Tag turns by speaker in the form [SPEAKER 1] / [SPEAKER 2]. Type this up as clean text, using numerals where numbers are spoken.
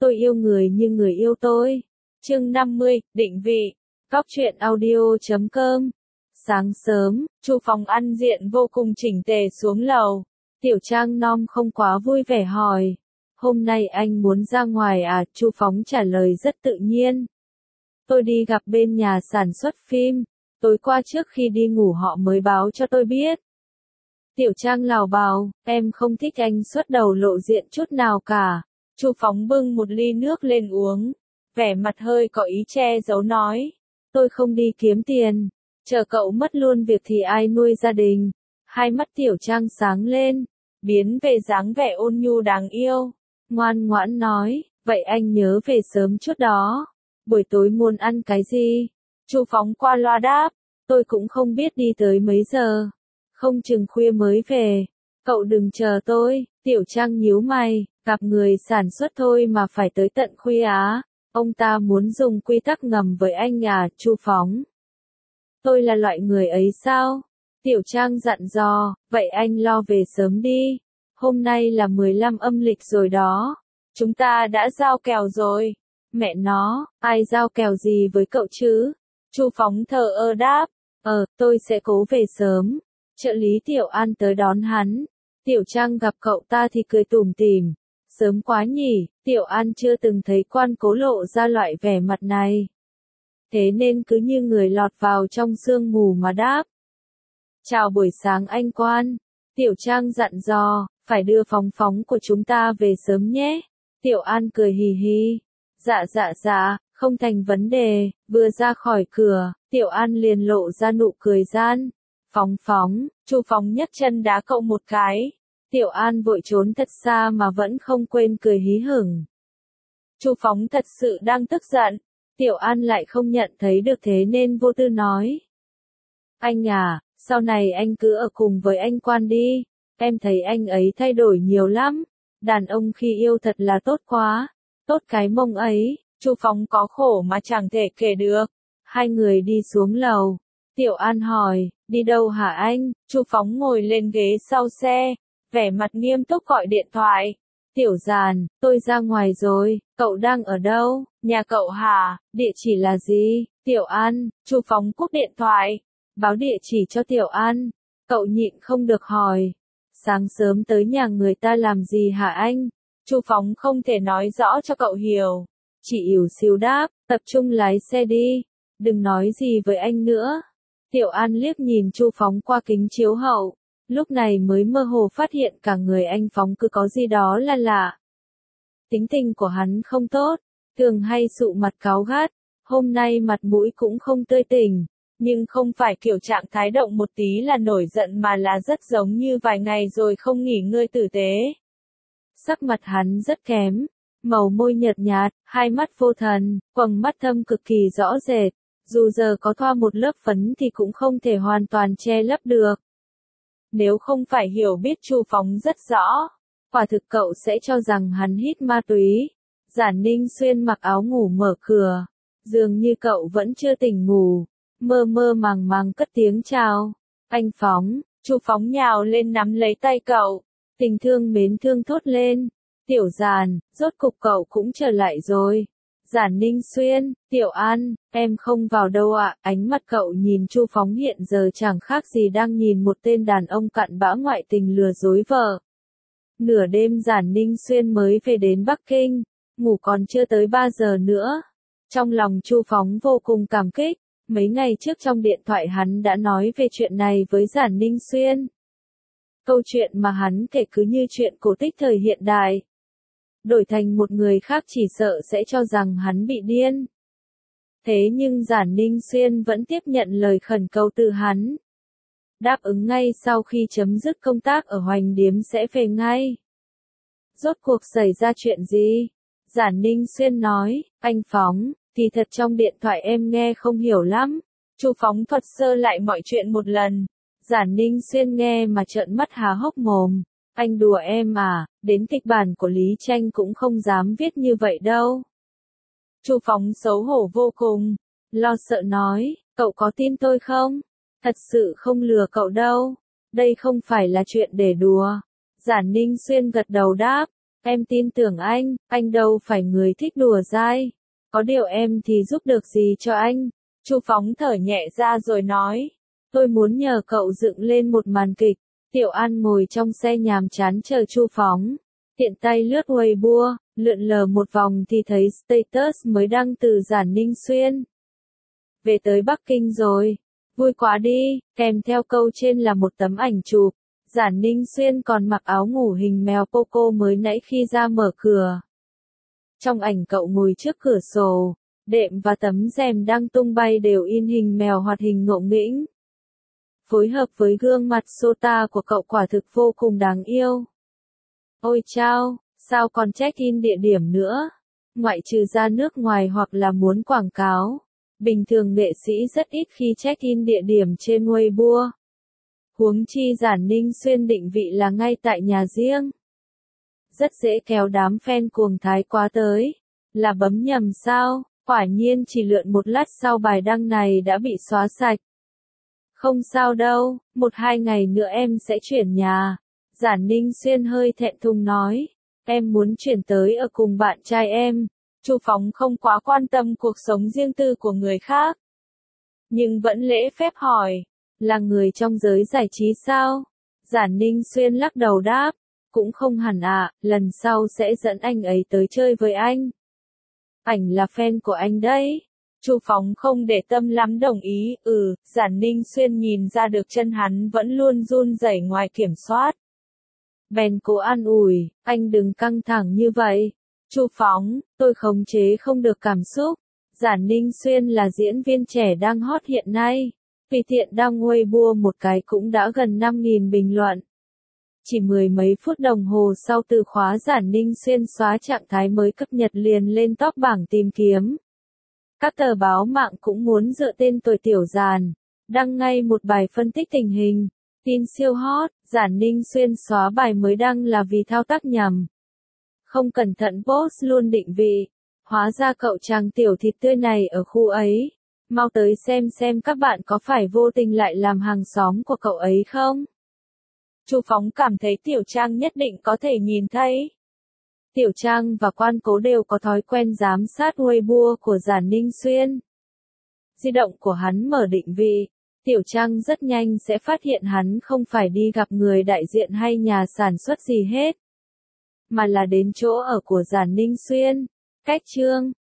[SPEAKER 1] Tôi yêu người như người yêu tôi. Chương 50, định vị. Góc truyện audio.com. Sáng sớm, Chu Phóng ăn diện vô cùng chỉnh tề xuống lầu. Tiểu Trang Nom không quá vui vẻ hỏi. Hôm nay anh muốn ra ngoài à? Chu Phóng trả lời rất tự nhiên. Tôi đi gặp bên nhà sản xuất phim. Tối qua trước khi đi ngủ họ mới báo cho tôi biết. Tiểu Trang lào bào, em không thích anh xuất đầu lộ diện chút nào cả. Chu Phóng bưng một ly nước lên uống. Vẻ mặt hơi có ý che giấu nói. Tôi không đi kiếm tiền. Chờ cậu mất luôn việc thì ai nuôi gia đình. Hai mắt Tiểu Trang sáng lên. Biến về dáng vẻ ôn nhu đáng yêu. Ngoan ngoãn nói, vậy anh nhớ về sớm chút đó. Buổi tối muốn ăn cái gì? Chu Phóng qua loa đáp. Tôi cũng không biết đi tới mấy giờ. Không chừng khuya mới về. Cậu đừng chờ tôi. Tiểu Trang nhíu mày. Gặp người sản xuất thôi mà phải tới tận khuya á. Ông ta muốn dùng quy tắc ngầm với anh à? Chu Phóng. Tôi là loại người ấy sao? Tiểu Trang dặn dò. Vậy anh lo về sớm đi. Hôm nay là 15 âm lịch rồi đó. Chúng ta đã giao kèo rồi. Mẹ nó, ai giao kèo gì với cậu chứ? Chu Phóng thờ ơ đáp. Tôi sẽ cố về sớm. Trợ lý Tiểu An tới đón hắn. Tiểu Trang gặp cậu ta thì cười tủm tỉm. Sớm quá nhỉ, Tiểu An chưa từng thấy Quan Cố lộ ra loại vẻ mặt này. Thế nên cứ như người lọt vào trong sương mù mà đáp. Chào buổi sáng anh Quan. Tiểu Trang dặn dò, phải đưa Phóng của chúng ta về sớm nhé. Tiểu An cười hì hì. Dạ, không thành vấn đề. Vừa ra khỏi cửa, Tiểu An liền lộ ra nụ cười gian. Phóng, Chu Phóng nhấc chân đá cậu một cái. Tiểu An vội trốn thật xa mà vẫn không quên cười hí hửng. Chu Phóng thật sự đang tức giận. Tiểu An lại không nhận thấy được thế nên vô tư nói. Anh à, sau này anh cứ ở cùng với anh Quan đi. Em thấy anh ấy thay đổi nhiều lắm. Đàn ông khi yêu thật là tốt quá. Tốt cái mông ấy. Chu Phóng có khổ mà chẳng thể kể được. Hai người đi xuống lầu. Tiểu An hỏi, đi đâu hả anh? Chu Phóng ngồi lên ghế sau xe. Vẻ mặt nghiêm túc gọi điện thoại. Tiểu Giàn, tôi ra ngoài rồi, cậu đang ở đâu? Nhà cậu hả? Địa chỉ là gì? Tiểu An. Chu Phóng cúp điện thoại. Báo địa chỉ cho Tiểu An. Cậu nhịn không được hỏi. Sáng sớm tới nhà người ta làm gì hả anh? Chu Phóng không thể nói rõ cho cậu hiểu. Chỉ ỉu xìu đáp, tập trung lái xe đi. Đừng nói gì với anh nữa. Tiểu An liếc nhìn Chu Phóng qua kính chiếu hậu. Lúc này mới mơ hồ phát hiện cả người anh Phóng cứ có gì đó là lạ. Tính tình của hắn không tốt, thường hay sụ mặt cáu gắt, hôm nay mặt mũi cũng không tươi tỉnh, nhưng không phải kiểu trạng thái động một tí là nổi giận mà là rất giống như vài ngày rồi không nghỉ ngơi tử tế. Sắc mặt hắn rất kém, màu môi nhợt nhạt, hai mắt vô thần, quầng mắt thâm cực kỳ rõ rệt, dù giờ có thoa một lớp phấn thì cũng không thể hoàn toàn che lấp được. Nếu không phải hiểu biết Chu Phóng rất rõ, quả thực cậu sẽ cho rằng hắn hít ma túy. Giản Ninh Xuyên mặc áo ngủ mở cửa, dường như cậu vẫn chưa tỉnh ngủ, mơ mơ màng màng cất tiếng chào. Anh Phóng. Chu Phóng nhào lên nắm lấy tay cậu, tình thương mến thương thốt lên. Tiểu Giàn, rốt cục cậu cũng trở lại rồi. Giản Ninh Xuyên, Tiểu An, em không vào đâu ạ. Ánh mắt cậu nhìn Chu Phóng hiện giờ chẳng khác gì đang nhìn một tên đàn ông cặn bã ngoại tình lừa dối vợ. Nửa đêm Giản Ninh Xuyên mới về đến Bắc Kinh, ngủ còn chưa tới 3 giờ nữa. Trong lòng Chu Phóng vô cùng cảm kích, mấy ngày trước trong điện thoại hắn đã nói về chuyện này với Giản Ninh Xuyên. Câu chuyện mà hắn kể cứ như chuyện cổ tích thời hiện đại. Đổi thành một người khác chỉ sợ sẽ cho rằng hắn bị điên. Thế nhưng Giản Ninh Xuyên vẫn tiếp nhận lời khẩn cầu từ hắn. Đáp ứng ngay sau khi chấm dứt công tác ở Hoành Điếm sẽ về ngay. Rốt cuộc xảy ra chuyện gì? Giản Ninh Xuyên nói, anh Phóng, thì thật trong điện thoại em nghe không hiểu lắm. Chu Phóng thuật sơ lại mọi chuyện một lần. Giản Ninh Xuyên nghe mà trợn mắt há hốc mồm. Anh đùa em à, đến kịch bản của Lý Tranh cũng không dám viết như vậy đâu. Chu Phóng xấu hổ vô cùng, lo sợ nói, cậu có tin tôi không? Thật sự không lừa cậu đâu, đây không phải là chuyện để đùa. Giản Ninh Xuyên gật đầu đáp, Em tin tưởng anh đâu phải người thích đùa dai. Có điều em thì giúp được gì cho anh? Chu Phóng thở nhẹ ra rồi nói. Tôi muốn nhờ cậu dựng lên một màn kịch. Tiểu An ngồi trong xe nhàm chán chờ Chu Phóng. Tiện tay lướt Weibo, lượn lờ một vòng thì thấy status mới đăng từ Giản Ninh Xuyên. Về tới Bắc Kinh rồi. Vui quá đi, kèm theo câu trên là một tấm ảnh chụp. Giản Ninh Xuyên còn mặc áo ngủ hình mèo Poco mới nãy khi ra mở cửa. Trong ảnh cậu ngồi trước cửa sổ, đệm và tấm rèm đang tung bay đều in hình mèo hoạt hình ngộ nghĩnh. Phối hợp với gương mặt Sota của cậu quả thực vô cùng đáng yêu. Ôi chao, sao còn check-in địa điểm nữa? Ngoại trừ ra nước ngoài hoặc là muốn quảng cáo. Bình thường nghệ sĩ rất ít khi check-in địa điểm trên Weibo. Huống chi Giản Ninh Xuyên định vị là ngay tại nhà riêng. Rất dễ kéo đám fan cuồng thái quá tới. Là bấm nhầm sao? Quả nhiên chỉ lượn một lát sau bài đăng này đã bị xóa sạch. Không sao đâu, 1-2 ngày nữa em sẽ chuyển nhà. Giản Ninh Xuyên hơi thẹn thùng nói. Em muốn chuyển tới ở cùng bạn trai em. Chu Phóng không quá quan tâm cuộc sống riêng tư của người khác. Nhưng vẫn lễ phép hỏi. Là người trong giới giải trí sao? Giản Ninh Xuyên lắc đầu đáp. Cũng không hẳn ạ, lần sau sẽ dẫn anh ấy tới chơi với anh. Ảnh là fan của anh đấy. Chu Phóng không để tâm lắm đồng ý, Giản Ninh Xuyên nhìn ra được chân hắn vẫn luôn run rẩy ngoài kiểm soát. Bèn cố an ủi, anh đừng căng thẳng như vậy. Chu Phóng, tôi khống chế không được cảm xúc. Giản Ninh Xuyên là diễn viên trẻ đang hot hiện nay. Vì tiện đăng Weibo một cái cũng đã gần 5.000 bình luận. Chỉ mười mấy phút đồng hồ sau từ khóa Giản Ninh Xuyên xóa trạng thái mới cập nhật liền lên top bảng tìm kiếm. Các tờ báo mạng cũng muốn dựa tên tuổi Tiểu Giản, đăng ngay một bài phân tích tình hình. Tin siêu hot, Giản Ninh Xuyên xóa bài mới đăng là vì thao tác nhầm. Không cẩn thận post luôn định vị. Hóa ra cậu chàng tiểu thịt tươi này ở khu ấy. Mau tới xem các bạn có phải vô tình lại làm hàng xóm của cậu ấy không? Chu Phóng cảm thấy Tiểu Trang nhất định có thể nhìn thấy. Tiểu Trang và Quan Cố đều có thói quen giám sát Weibo của Giản Ninh Xuyên. Di động của hắn mở định vị. Tiểu Trang rất nhanh sẽ phát hiện hắn không phải đi gặp người đại diện hay nhà sản xuất gì hết. Mà là đến chỗ ở của Giản Ninh Xuyên. Cách chương